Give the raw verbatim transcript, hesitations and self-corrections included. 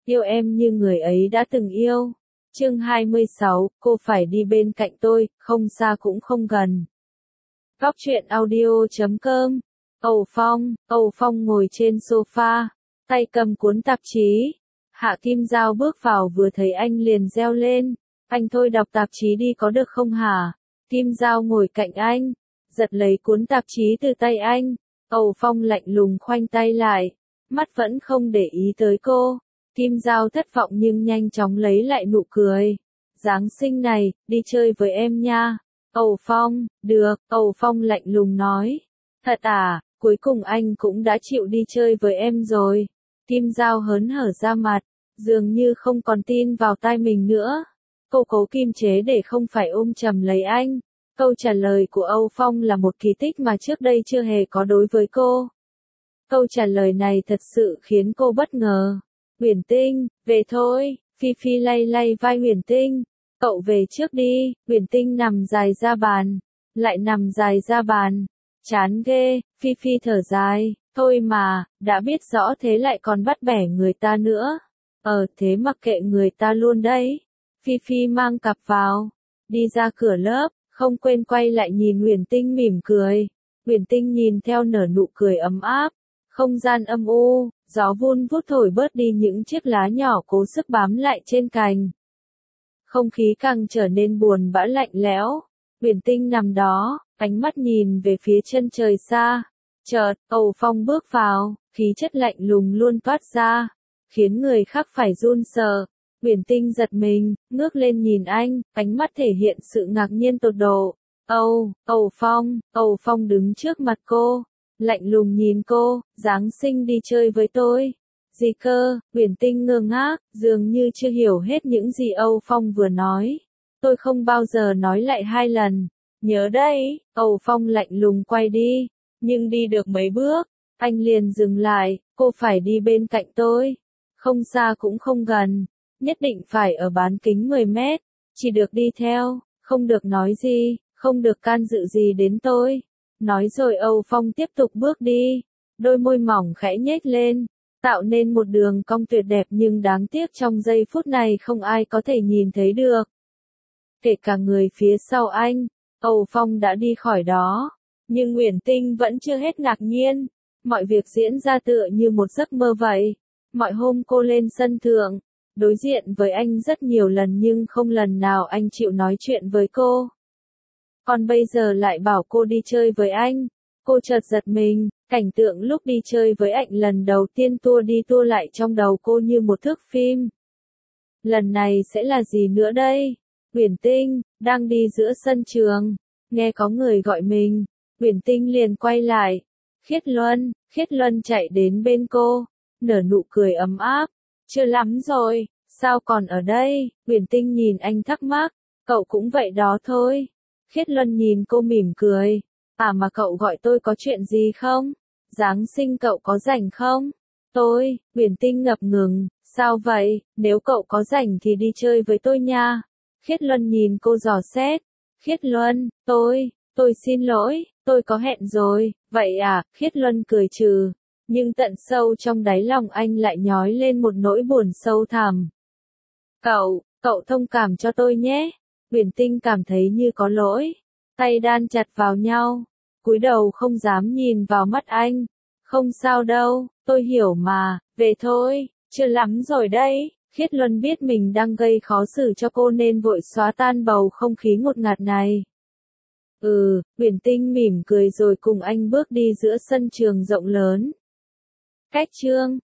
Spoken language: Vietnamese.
yêu em như người ấy đã từng yêu. Chương hai mươi sáu, cô phải đi bên cạnh tôi, không xa cũng không gần. Góc truyện audio chấm com. Âu Phong, Âu Phong ngồi trên sofa, tay cầm cuốn tạp chí. Hạ Kim Giao bước vào vừa thấy anh liền reo lên, anh thôi đọc tạp chí đi có được không hả? Kim Giao ngồi cạnh anh, giật lấy cuốn tạp chí từ tay anh. Âu Phong lạnh lùng khoanh tay lại, mắt vẫn không để ý tới cô. Kim Giao thất vọng nhưng nhanh chóng lấy lại nụ cười. Giáng sinh này, đi chơi với em nha. Âu Phong, được, Âu Phong lạnh lùng nói. Thật à, cuối cùng anh cũng đã chịu đi chơi với em rồi. Kim Giao hớn hở ra mặt, dường như không còn tin vào tai mình nữa. Cô cố kiềm chế để không phải ôm chầm lấy anh. Câu trả lời của Âu Phong là một kỳ tích mà trước đây chưa hề có đối với cô. Câu trả lời này thật sự khiến cô bất ngờ. Huyền Tinh, về thôi. Phi Phi lay lay vai Huyền Tinh. Cậu về trước đi. Huyền Tinh nằm dài ra bàn. Lại nằm dài ra bàn. Chán ghê. Phi Phi thở dài. Thôi mà, đã biết rõ thế lại còn bắt bẻ người ta nữa. Ờ thế mặc kệ người ta luôn đấy. Phi Phi mang cặp vào. Đi ra cửa lớp, không quên quay lại nhìn Huyền Tinh mỉm cười. Huyền Tinh nhìn theo nở nụ cười ấm áp. Không gian âm u, gió vun vút thổi bớt đi những chiếc lá nhỏ cố sức bám lại trên cành. Không khí càng trở nên buồn bã lạnh lẽo. Huyền Tinh nằm đó, ánh mắt nhìn về phía chân trời xa. Chợt, Âu Phong bước vào, khí chất lạnh lùng luôn toát ra, khiến người khác phải run sợ. Huyền Tinh giật mình, ngước lên nhìn anh, ánh mắt thể hiện sự ngạc nhiên tột độ. Âu, Âu Phong, Âu Phong đứng trước mặt cô, lạnh lùng nhìn cô, Giáng sinh đi chơi với tôi. Gì cơ? Huyền Tinh ngơ ngác, dường như chưa hiểu hết những gì Âu Phong vừa nói. Tôi không bao giờ nói lại hai lần. Nhớ đấy, Âu Phong lạnh lùng quay đi, nhưng đi được mấy bước, anh liền dừng lại, cô phải đi bên cạnh tôi. Không xa cũng không gần, nhất định phải ở bán kính mười mét, chỉ được đi theo, không được nói gì, không được can dự gì đến tôi. Nói rồi Âu Phong tiếp tục bước đi, đôi môi mỏng khẽ nhếch lên, tạo nên một đường cong tuyệt đẹp nhưng đáng tiếc trong giây phút này không ai có thể nhìn thấy được. Kể cả người phía sau anh, Âu Phong đã đi khỏi đó, nhưng Huyền Tinh vẫn chưa hết ngạc nhiên. Mọi việc diễn ra tựa như một giấc mơ vậy. Mọi hôm cô lên sân thượng, đối diện với anh rất nhiều lần nhưng không lần nào anh chịu nói chuyện với cô. Còn bây giờ lại bảo cô đi chơi với anh. Cô chợt giật mình, cảnh tượng lúc đi chơi với anh lần đầu tiên tua đi tua lại trong đầu cô như một thước phim. Lần này sẽ là gì nữa đây? Huyền Tinh, đang đi giữa sân trường, nghe có người gọi mình, Huyền Tinh liền quay lại. Khiết Luân, Khiết Luân chạy đến bên cô, nở nụ cười ấm áp. Chưa lắm rồi, sao còn ở đây? Huyền Tinh nhìn anh thắc mắc, cậu cũng vậy đó thôi. Khiết Luân nhìn cô mỉm cười, à mà cậu gọi tôi có chuyện gì không? Giáng sinh cậu có rảnh không? Tôi, Huyền Tinh ngập ngừng, sao vậy? Nếu cậu có rảnh thì đi chơi với tôi nha. Khiết Luân nhìn cô dò xét. Khiết Luân, tôi, tôi xin lỗi, tôi có hẹn rồi. Vậy à? Khiết Luân cười trừ, nhưng tận sâu trong đáy lòng anh lại nhói lên một nỗi buồn sâu thẳm. Cậu, cậu thông cảm cho tôi nhé. Huyền Tinh cảm thấy như có lỗi, tay đan chặt vào nhau, cúi đầu không dám nhìn vào mắt anh. Không sao đâu, tôi hiểu mà, về thôi, chưa lắm rồi đấy. Khiết Luân biết mình đang gây khó xử cho cô nên vội xóa tan bầu không khí ngột ngạt này. Ừ, Huyền Tinh mỉm cười rồi cùng anh bước đi giữa sân trường rộng lớn. Cách chương